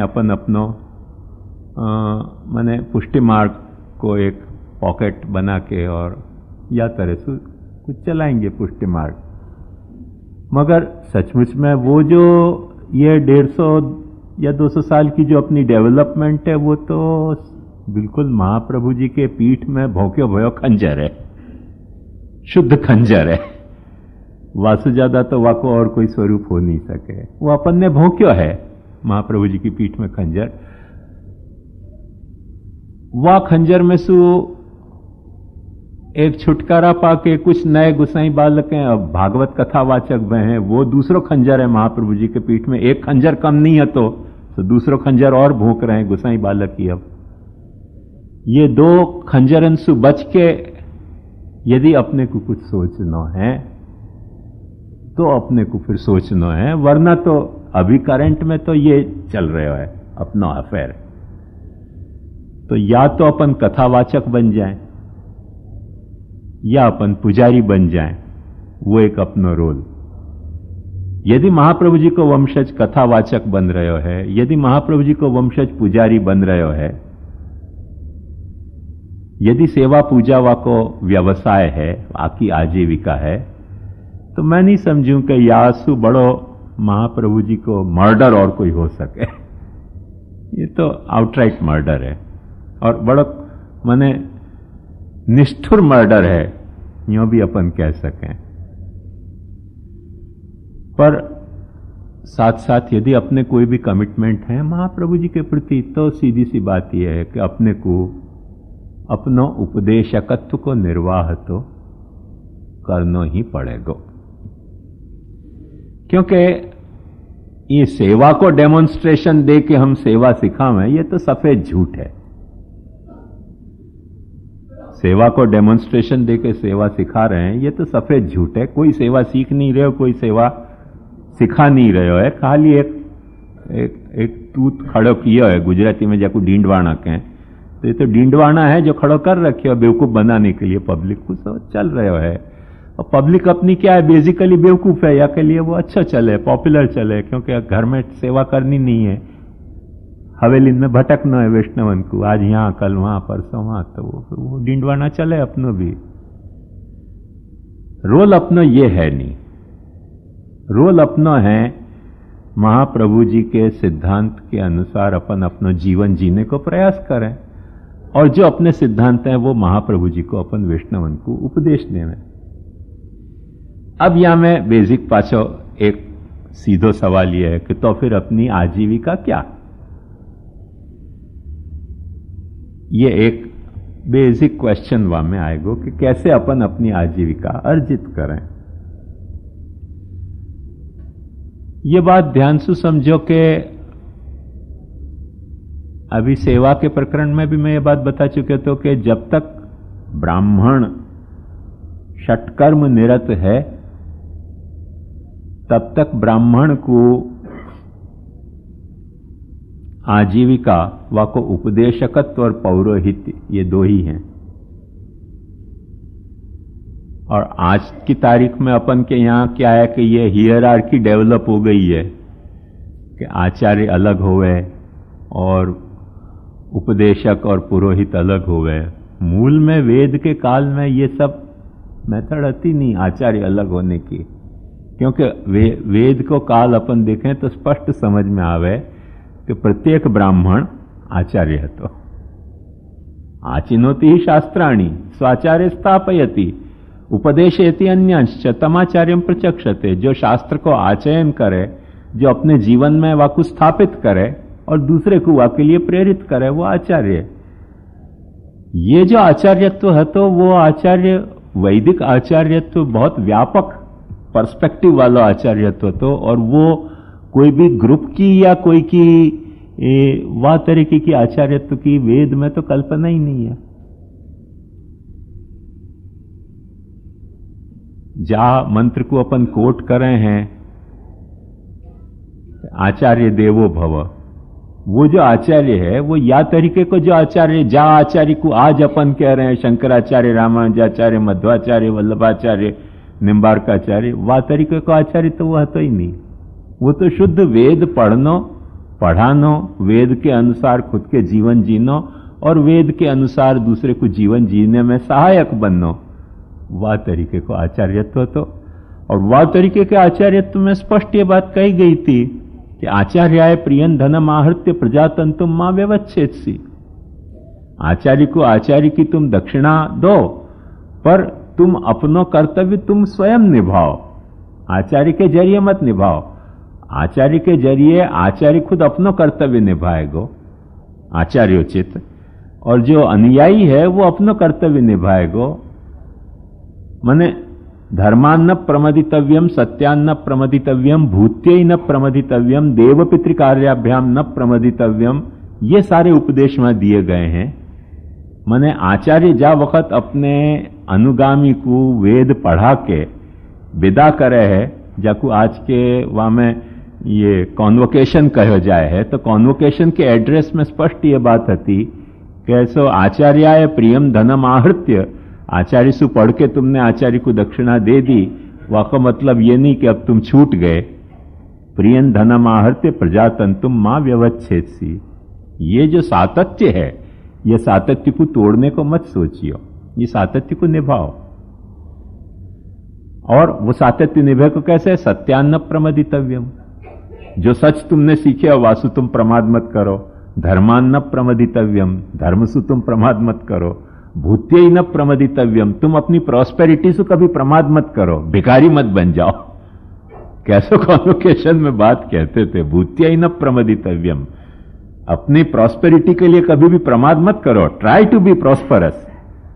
अपन अपनो मैंने पुष्टि मार्ग को एक पॉकेट बना के और या तरह से कुछ चलाएंगे पुष्टि मार्ग। मगर सचमुच में वो जो ये 150 या 200 साल की जो अपनी डेवलपमेंट है वो तो बिल्कुल महाप्रभु जी के पीठ में भौंक्यो भयो खंजर है, शुद्ध खंजर है। वासु ज्यादा तो वाको और कोई स्वरूप हो नहीं सके। वो अपन ने भौंक्यो है महाप्रभु जी की पीठ में खंजर। वह खंजर में सु एक छुटकारा पाके कुछ नए गुसाई बालक हैं, अब भागवत कथावाचक वे हैं, वो दूसरो खंजर है महाप्रभु जी के पीठ में। एक खंजर कम नहीं है तो दूसरो खंजर और भूख रहे हैं गुसाई बालक की। अब ये 2 खंजरन सु बच के यदि अपने को कुछ सोचना है तो अपने को फिर सोचना है, वरना तो अभी करंट में तो ये चल रहा है अपना अफेयर। तो या तो अपन कथावाचक बन जाएं या अपन पुजारी बन जाएं, वो एक अपना रोल। यदि महाप्रभु जी को वंशज कथावाचक बन रहे है, यदि महाप्रभु जी को वंशज पुजारी बन रहे है, यदि सेवा पूजा वा को व्यवसाय है, आकी आजीविका है, तो मैं नहीं समझूं कि यासु बड़ो महाप्रभु जी को मर्डर और कोई हो सके। ये तो आउटराइट मर्डर है और बड़ो माने निष्ठुर मर्डर है, यूं भी अपन कह सकें। पर साथ साथ यदि अपने कोई भी कमिटमेंट है महाप्रभु जी के प्रति, तो सीधी सी बात यह है कि अपने को अपनो उपदेशकत्व को निर्वाह तो करना ही पड़ेगा। क्योंकि ये सेवा को डेमोन्स्ट्रेशन दे के हम सेवा सिखावें, ये तो सफेद झूठ है। सेवा को डेमोन्स्ट्रेशन दे के सेवा सिखा रहे हैं, ये तो सफेद झूठ है। कोई सेवा सीख नहीं रहे हो, कोई सेवा सिखा नहीं रहे हो है, खाली एक तूत खड़ो किया है, गुजराती में जाको डींडवाना कहें, तो ये तो डींडवाना है जो खड़ो कर रखे हो बेवकूफ बनाने के लिए पब्लिक को। तो चल रहे हो है और पब्लिक अपनी क्या है, बेसिकली बेवकूफ है, या के लिए वो अच्छा चले, पॉपुलर चले, क्योंकि घर में सेवा करनी नहीं है, हवेली में भटकना है वैष्णवन को, आज यहां कल वहां परसों वहां, तो वो डींडवाना चले अपनो भी। रोल अपनो ये है नहीं, रोल अपनो है महाप्रभु जी के सिद्धांत के अनुसार अपन अपनो जीवन जीने को प्रयास करें, और जो अपने सिद्धांत हैं वो महाप्रभु जी को अपन वैष्णवन को उपदेश देवें। अब यहां में बेसिक पाछो एक सीधो सवाल यह है कि तो फिर अपनी आजीविका क्या? ये एक बेसिक क्वेश्चन वहां में आएगा कि कैसे अपन अपनी आजीविका अर्जित करें। ये बात ध्यान से समझो कि अभी सेवा के प्रकरण में भी मैं ये बात बता चुके तो कि जब तक ब्राह्मण षटकर्म निरत है तब तक ब्राह्मण को आजीविका व को उपदेशकत्व और पौरोहित्य ये 2 ही हैं। और आज की तारीख में अपन के यहां क्या है कि ये हियरार्की डेवलप हो गई है कि आचार्य अलग होवे और उपदेशक और पुरोहित अलग होवे। मूल में वेद के काल में ये सब मेथड आती नहीं आचार्य अलग होने की, क्योंकि वेद को काल अपन देखें तो स्पष्ट समझ में आवे कि प्रत्येक ब्राह्मण आचार्य है। तो आचिनोति ही शास्त्राणि स्वाचार्य स्थापयति उपदेशयति अन्यांश्च तमाचार्यम प्रचक्षते। जो शास्त्र को आचयन करे, जो अपने जीवन में वाकु स्थापित करे और दूसरे को वाके लिए प्रेरित करे, वो आचार्य। ये जो आचार्यत्व है तो वो आचार्य वैदिक आचार्यत्व बहुत व्यापक पर्सपेक्टिव वाला आचार्यत्व तो, और वो कोई भी ग्रुप की या कोई की वह तरीके की आचार्यत्व की वेद में तो कल्पना ही नहीं है। जहां मंत्र को अपन कोट कर रहे हैं आचार्य देवो भव, वो जो आचार्य है वो या तरीके को जो आचार्य, जा आचार्य को आज अपन कह रहे हैं शंकराचार्य, रामानुजाचार्य, मध्वाचार्य, वल्लभाचार्य, निम्बार्काचार्य, वह तरीके को आचार्य तो वह तो ही नहीं। वो तो शुद्ध वेद पढ़नो पढ़ानो, वेद के अनुसार खुद के जीवन जीनो और वेद के अनुसार दूसरे को जीवन जीने में सहायक बननो, वह तरीके को आचार्यत्व। तो और वह तरीके के आचार्यत्व में स्पष्ट ये बात कही गई थी कि आचार्याय प्रियन धनम आहृत्य प्रजातंतुम मां व्यवच्छेदसी। आचार्य को आचार्य की तुम दक्षिणा दो, पर तुम अपनो कर्तव्य तुम स्वयं निभाओ, आचार्य के जरिए मत निभाओ। आचार्य के जरिए आचार्य खुद अपनो कर्तव्य निभाएगो, आचार्योचित, और जो अनुयायी है वो अपनो कर्तव्य निभाएगो। माने धर्मान्न प्रमदितव्यम, सत्यान्न प्रमदितव्यम, भूत्यै न प्रमदितव्यम, देव पितृकार्याभ्याम न प्रमदितव्यम, ये सारे उपदेश में दिए गए हैं। माने आचार्य जा वक्त अपने अनुगामी को वेद पढ़ा के विदा करे है, जाकू आज के वहां में ये कॉन्वोकेशन कहो जाए है, तो कॉन्वोकेशन के एड्रेस में स्पष्ट ये बात थी कैसो आचार्याय प्रियम धनम आहृत्य, आचार्य से पढ़ के तुमने आचार्य को दक्षिणा दे दी, वाका मतलब ये नहीं कि अब तुम छूट गए। प्रियन धनम आहृत्य प्रजातंतुम मां व्यवच्छेदसी, ये जो सातत्य है, ये सातत्य को तोड़ने को मत सोचियो, ये सातत्य को निभाओ। और वो सातत्य निभे को कैसे? सत्यान्न प्रमदितव्यम, जो सच तुमने सीखे हो वासु तुम प्रमाद मत करो। धर्मान्न प्रमदितव्यम, धर्म से तुम प्रमाद मत करो। भूत्यै न प्रमदितव्यम, तुम अपनी प्रॉस्पेरिटी से कभी प्रमाद मत करो, भिखारी मत बन जाओ। कैसे कॉन्वोकेशन में बात कहते थे, भूत्यै न प्रमदितव्यम, अपनी प्रॉस्पेरिटी के लिए कभी भी प्रमाद मत करो, ट्राई टू बी प्रॉस्परस।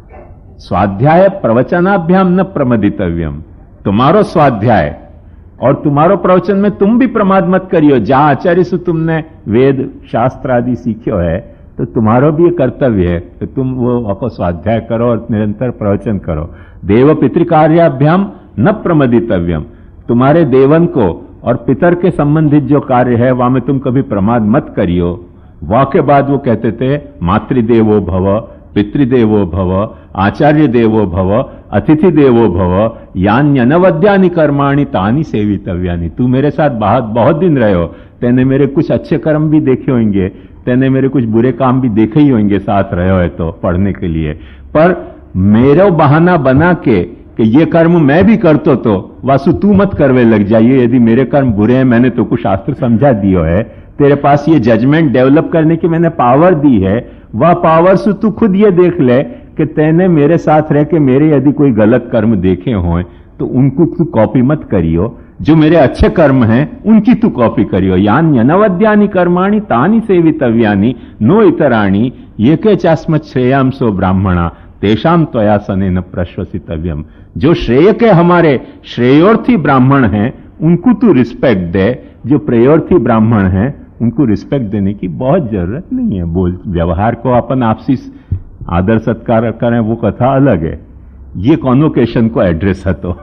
स्वाध्याय प्रवचनाभ्याम न प्रमदितव्यम, तुम्हारो स्वाध्याय और तुम्हारो प्रवचन में तुम भी प्रमाद मत करियो। जहां आचार्य से तुमने वेद शास्त्र आदि सीखियो है, तो तुम्हारो भी कर्तव्य है कि तुम वो स्वाध्याय करो और निरंतर प्रवचन करो। देव पितृकार्याभ्याम न प्रमदितव्यम, तुम्हारे देवन को और पितर के संबंधित जो कार्य है वहां में तुम कभी प्रमाद मत करियो। वहां के बाद वो कहते थे मातृदेवो भव, पितृदेवो भव, आचार्य देवो भव, अतिथि देवो भव, यान्यनवद्यानि कर्माणि तानि सेवितव्यानि। तू मेरे साथ बहुत दिन रहे हो, तेने मेरे कुछ अच्छे कर्म भी देखे होंगे, तेने मेरे कुछ बुरे काम भी देखे ही होंगे साथ रहे हो तो पढ़ने के लिए, पर मेरा बहाना बना के कि ये कर्म मैं भी करतो तो वासु तू मत करवे लग जाइए। यदि मेरे कर्म बुरे हैं, मैंने तो कुछ शास्त्र समझा दियो है, तेरे पास ये जजमेंट डेवलप करने की मैंने पावर दी है, वह पावर से तू खुद ये देख ले कि तेने मेरे साथ रह के मेरे यदि कोई गलत कर्म देखे हों तो उनको तू कॉपी मत करियो, जो मेरे अच्छे कर्म हैं उनकी तू कॉपी करियो। यान्यनवद्यानि कर्माणि तानि सेवितव्यानि नो इतराणि ये के चास्मत् श्रेयांसो ब्राह्मणा तेषाम त्वया सनेन प्रश्वसितव्यम। जो श्रेय के हमारे श्रेयोर्थी ब्राह्मण हैं उनको तू रिस्पेक्ट दे, जो प्रेयोर्थी ब्राह्मण हैं उनको रिस्पेक्ट देने की बहुत जरूरत नहीं है। बोल व्यवहार को अपन आपसी आदर सत्कार करें वो कथा अलग है, ये कॉन्वोकेशन को एड्रेस है। तो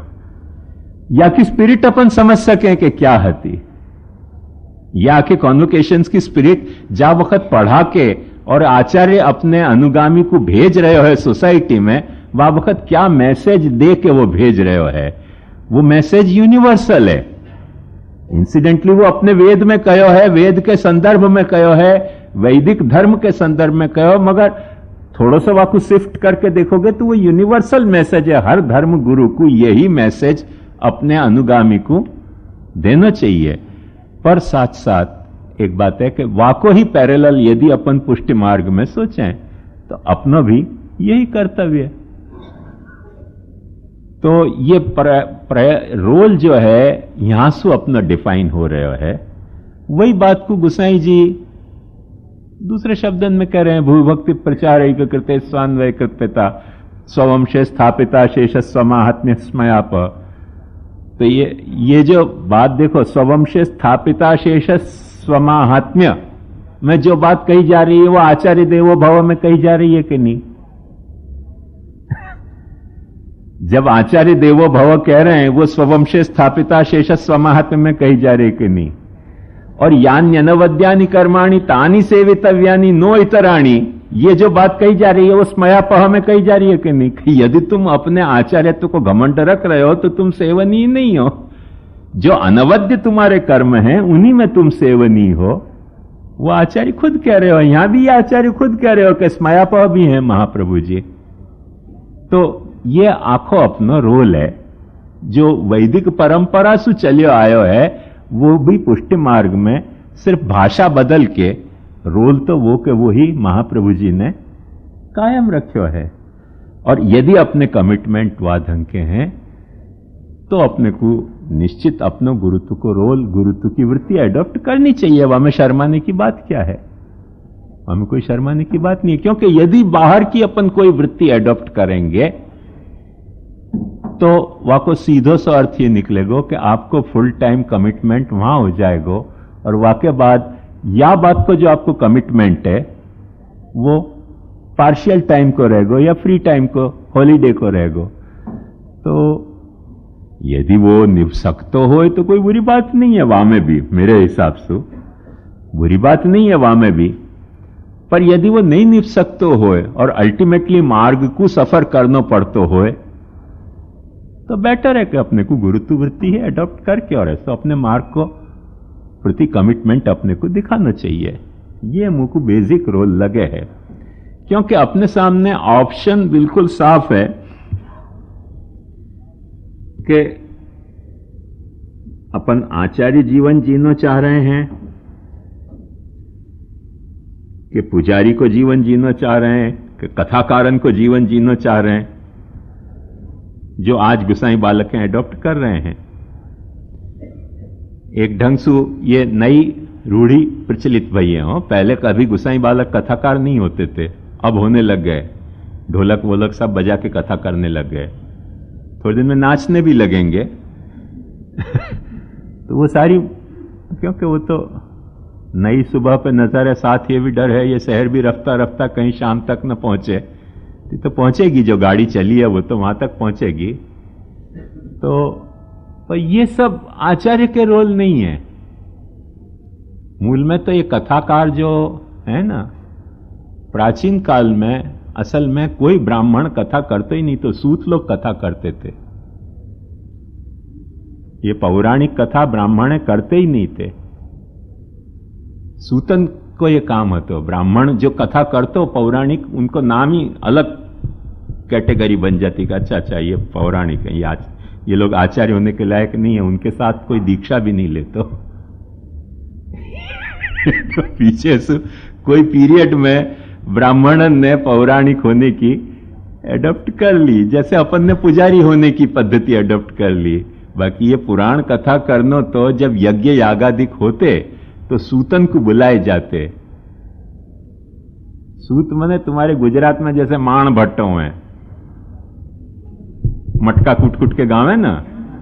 या कि स्पिरिट अपन समझ सकें कि क्या हती, या कि कॉन्वोकेशंस की स्पिरिट जा वक्त पढ़ा के और आचार्य अपने अनुगामी को भेज रहे हो सोसाइटी में, वह वक्त क्या मैसेज दे के वो भेज रहे हो है, वो मैसेज यूनिवर्सल है। इंसिडेंटली वो अपने वेद में कहो है, वेद के संदर्भ में कहो है, वैदिक धर्म के संदर्भ में कहो, मगर थोड़ा सा वाकु शिफ्ट करके देखोगे तो वो यूनिवर्सल मैसेज है। हर धर्म गुरु को यही मैसेज अपने अनुगामी को देना चाहिए। पर साथ साथ एक बात है कि वाको ही पैरेलल यदि अपन पुष्टि मार्ग में सोचें तो अपना भी यही कर्तव्य है। तो ये रोल जो है यहां से अपना डिफाइन हो रहा है। वही बात को गोसाई जी दूसरे शब्दन में कह रहे हैं, भूभक्ति प्रचार एक कृत्य स्वान्वय कृत्यता स्ववंशे स्थापिता शेष स्वमाहात्म्य स्मयाप। तो ये जो बात देखो, स्ववंशे स्थापिता शेष स्वमाहात्म्य में जो बात कही जा रही है वो आचार्य देवो भव में कही जा रही है कि नहीं? जब आचार्य देवो भव कह रहे हैं वो स्ववंशे स्थापिता शेष स्वमाहात्म्य में कही जा रही है कि नहीं? और यान्यनवद्यानि कर्माणि तानि सेवितव्यानि नो इतराणि, ये जो बात कही जा रही है वो स्मयापह में कही जा रही है कि नहीं? यदि तुम अपने आचार्यत्व को घमंड रख रहे हो तो तुम सेवनीय नहीं हो। जो अनवद्य तुम्हारे कर्म हैं उन्हीं में तुम सेवनीय हो। वो आचार्य खुद कह रहे हो, यहां भी ये आचार्य खुद कह रहे हो कि स्मयापह भी है महाप्रभु जी। तो ये आखो अपनो रोल है जो वैदिक परंपरा से चलियो आयो है, वो भी पुष्टि मार्ग में सिर्फ भाषा बदल के रोल तो वो के वो ही महाप्रभु जी ने कायम रखो है। और यदि अपने कमिटमेंट वा ढंग के हैं तो अपने को निश्चित अपनो गुरुत्व को रोल, गुरुत्व की वृत्ति एडॉप्ट करनी चाहिए। वहां में शर्माने की बात क्या है? वहां में कोई शर्माने की बात नहीं है, क्योंकि यदि बाहर की अपन कोई वृत्ति एडॉप्ट करेंगे तो वहां को सीधो सा अर्थ ये निकलेगा कि आपको फुल टाइम कमिटमेंट वहां हो जाएगा, और वहां के बाद या बात को जो आपको कमिटमेंट है वो पार्शियल टाइम को रहेगा या फ्री टाइम को, हॉलीडे को रहेगा। तो यदि वो निभ सकते हो तो कोई बुरी बात नहीं है वहां में भी, मेरे हिसाब से बुरी बात नहीं है वहां में भी। पर यदि वो नहीं निभ सकते हो और अल्टीमेटली मार्ग को सफर करना पड़तो हो तो बेटर है कि अपने को गुरुत्व वृत्ति है अडॉप्ट करके और ऐसा अपने मार्ग को प्रति कमिटमेंट अपने को दिखाना चाहिए। ये मुझ को बेसिक रोल लगे है, क्योंकि अपने सामने ऑप्शन बिल्कुल साफ है कि अपन आचार्य जीवन जीना चाह रहे हैं कि पुजारी को जीवन जीना चाह रहे हैं कि कथाकारन को जीवन जीना चाह रहे हैं, जो आज गुसाई बालक एडॉप्ट कर रहे हैं। एक ढंग से ये नई रूढ़ी प्रचलित भई है। पहले कभी गुसाई बालक कथाकार नहीं होते थे, अब होने लग गए, ढोलक वोलक सब बजा के कथा करने लग गए, थोड़े दिन में नाचने भी लगेंगे। तो वो सारी, क्योंकि वो तो नई सुबह पे नजर है, साथ ये भी डर है ये शहर भी रफ्ता रफ्ता कहीं शाम तक न पहुंचे, तो पहुंचेगी, जो गाड़ी चली है वो तो वहां तक पहुंचेगी। तो ये सब आचार्य के रोल नहीं है। मूल में तो ये कथाकार जो है ना, प्राचीन काल में असल में कोई ब्राह्मण कथा करते ही नहीं, तो सूत लोग कथा करते थे। ये पौराणिक कथा ब्राह्मण करते ही नहीं थे, सूतन को ये काम होता। ब्राह्मण जो कथा करते पौराणिक, उनको नाम ही अलग कैटेगरी बन जाती का अच्छा ये पौराणिक है, ये लोग आचार्य होने के लायक नहीं है, उनके साथ कोई दीक्षा भी नहीं लेते। तो पीछे से कोई पीरियड में ब्राह्मणन ने पौराणिक होने की एडॉप्ट कर ली, जैसे अपन ने पुजारी होने की पद्धति एडॉप्ट कर ली। बाकी ये पुराण कथा करनो तो जब यज्ञ यागादिक होते तो सूतन को बुलाए जाते। सूत मने तुम्हारे गुजरात में जैसे माण भट्टो हैं, मटका कूट कूट के गाँव है ना,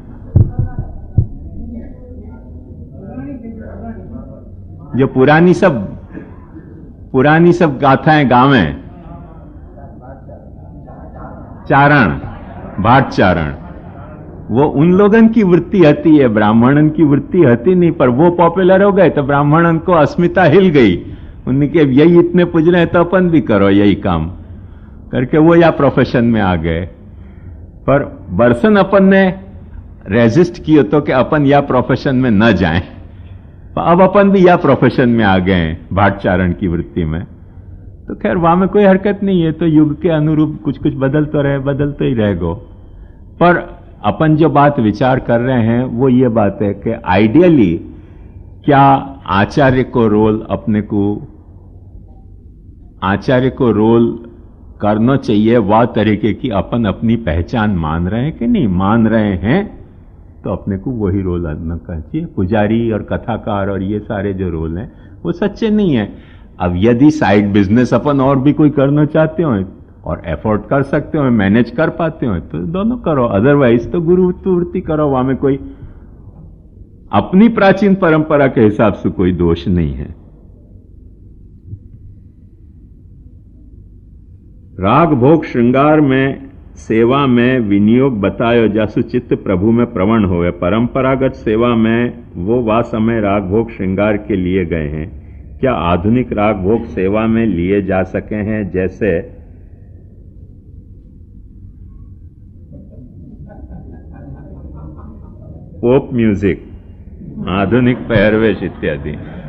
जो पुरानी सब गाथाएं गावें, चारण, भाट चारण, वो उन लोगन की वृत्ति हती है, ब्राह्मणन की वृत्ति हती नहीं। पर वो पॉपुलर हो गए तो ब्राह्मणन को अस्मिता हिल गई, उनके यही इतने पूज रहे हैं तो अपन भी करो यही काम करके वो या प्रोफेशन में आ गए। पर बरसन अपन ने रेजिस्ट किया तो कि अपन या प्रोफेशन में न जाएं, अब अपन भी या प्रोफेशन में आ गए भाटचारण की वृत्ति में। तो खैर वहां में कोई हरकत नहीं है, तो युग के अनुरूप कुछ कुछ बदलते ही रहेगा। पर अपन जो बात विचार कर रहे हैं वो ये बात है कि आइडियली क्या आचार्य को रोल करना चाहिए, वह तरीके की अपन अपनी पहचान मान रहे हैं कि नहीं मान रहे हैं, तो अपने को वही रोल आना चाहिए। पुजारी और कथाकार और ये सारे जो रोल हैं वो सच्चे नहीं है। अब यदि साइड बिजनेस अपन और भी कोई करना चाहते हो और एफोर्ड कर सकते हो, मैनेज कर पाते हो तो दोनों करो, अदरवाइज तो गुरुवृत्ति करो। वहां में कोई अपनी प्राचीन परंपरा के हिसाब से कोई दोष नहीं है। राग भोग श्रृंगार में सेवा में विनियोग बतायो जासु चित्त प्रभु में प्रवण होवे। परंपरागत सेवा में वो समय राग भोग श्रृंगार के लिए गए हैं, क्या आधुनिक राग भोग सेवा में लिए जा सके हैं, जैसे पॉप म्यूजिक, आधुनिक पहरवेश इत्यादि।